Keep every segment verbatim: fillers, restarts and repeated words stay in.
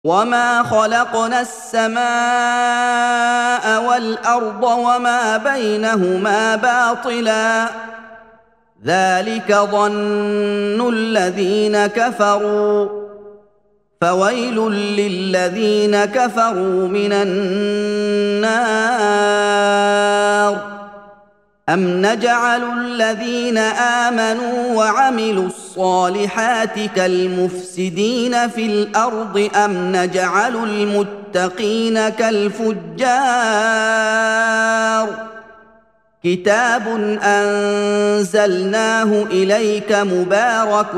وما خلقنا السماء والأرض وما بينهما باطلا ذلك ظن الذين كفروا فويل للذين كفروا من النار أم نجعل الذين آمنوا وعملوا الصالحات كالمفسدين في الأرض أم نجعل المتقين كالفجار كتاب أنزلناه إليك مبارك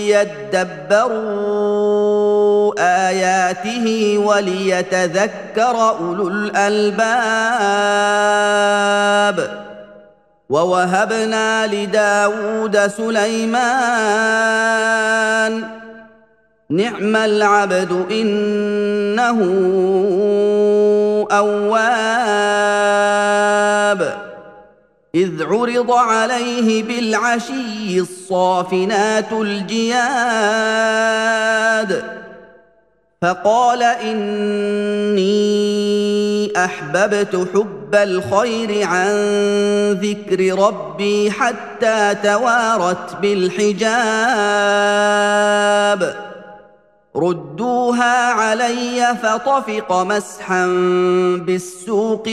ليدبروا آياته وليتذكر أولو الألباب ووهبنا لداود سليمان نعم العبد إنه أواب إذ عرض عليه بالعشي الصافنات الجياد فقال إني أحببت حب الخير عن ذكر ربي حتى توارت بالحجاب ردوها علي فطفق مسحا بالسوق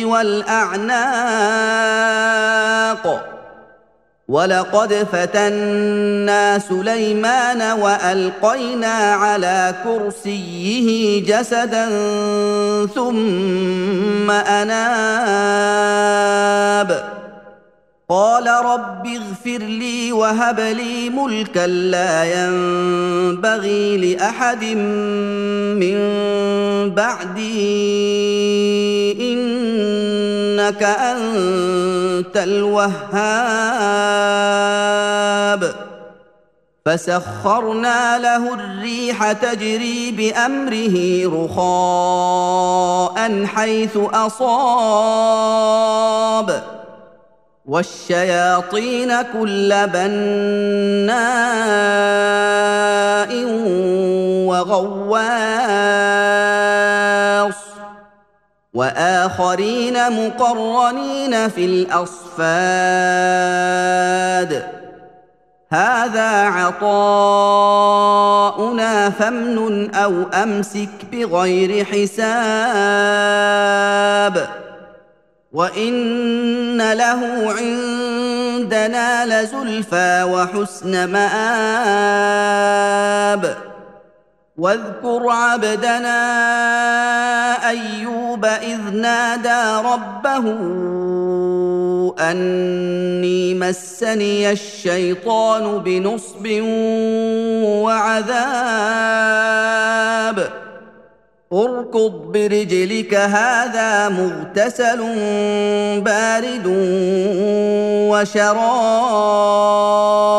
والأعناق ولقد فتنا سليمان وألقينا على كرسيه جسدا ثم أناب قال رب اغفر لي وهب لي ملكا لا ينبغي لأحد من بعدي إنك أنت الوهاب فسخرنا له الريح تجري بأمره رخاء حيث أصاب والشياطين كل بناء وغواص وآخرين مقرنين في الأصفاد هذا عطاؤنا فامنن أو أمسك بغير حساب وإن له عندنا لزلفى وحسن مآب واذكر عبدنا أيوب إذ نادى ربه أني مسني الشيطان بنصب وعذاب اركض برجلك هذا مغتسل بارد وشراب